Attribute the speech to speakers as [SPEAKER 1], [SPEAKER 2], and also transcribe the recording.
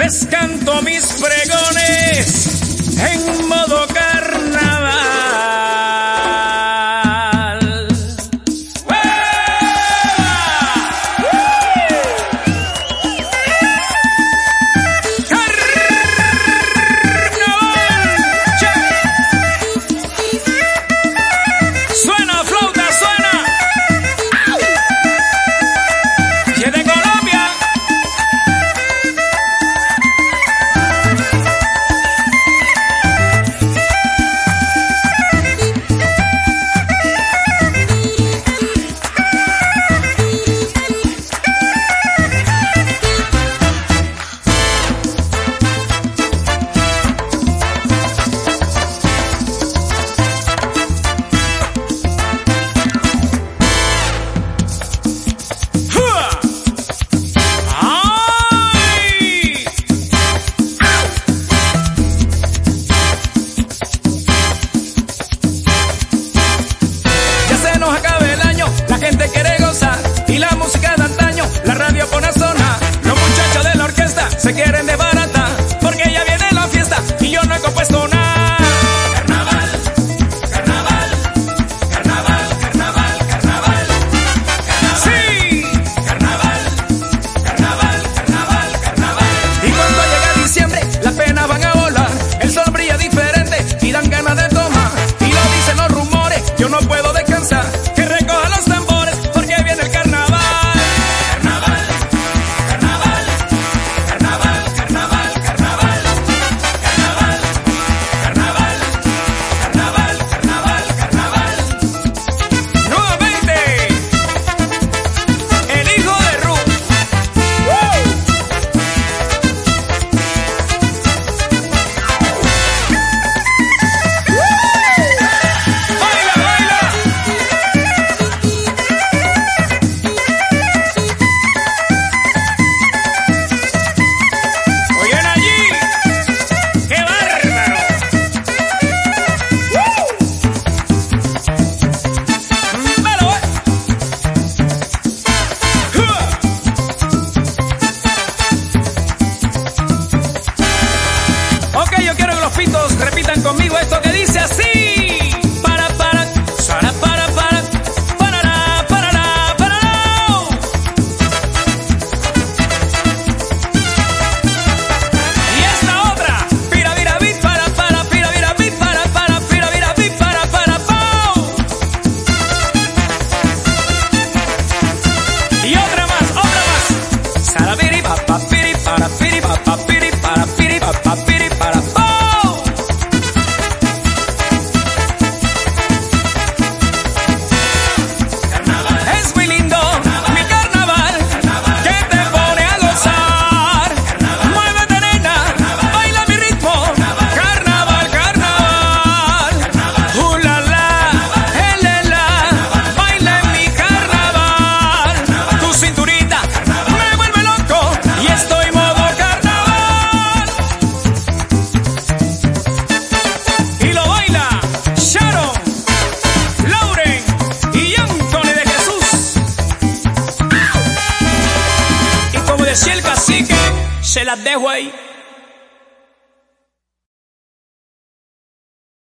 [SPEAKER 1] les canto mis pregones en modo carnaval. Suena flauta, suena. Y es de Colombia. Se quieren desbaratar porque ya viene la fiesta y yo no he compuesto nada. Carnaval, carnaval, carnaval, carnaval, carnaval, carnaval. Sí, carnaval, carnaval, carnaval, carnaval. Y cuando llega diciembre las penas van a volar, el sol brilla diferente y dan ganas de tomar. Y lo dicen los rumores, yo no puedo descansar, que recoja los tambores porque viene el carnaval. Yo quiero que los pitos repitan conmigo esto que dice así. Para, para, para. Y esta otra. Pira, vira, bit, para, pira, vira, bit, para, pira, vira, bit, para, pau. Y otra más. Sarabiri, pa, piri, para, piri, pa, piri, para, piri, pa, piri, para. Si el cacique se las dejo ahí.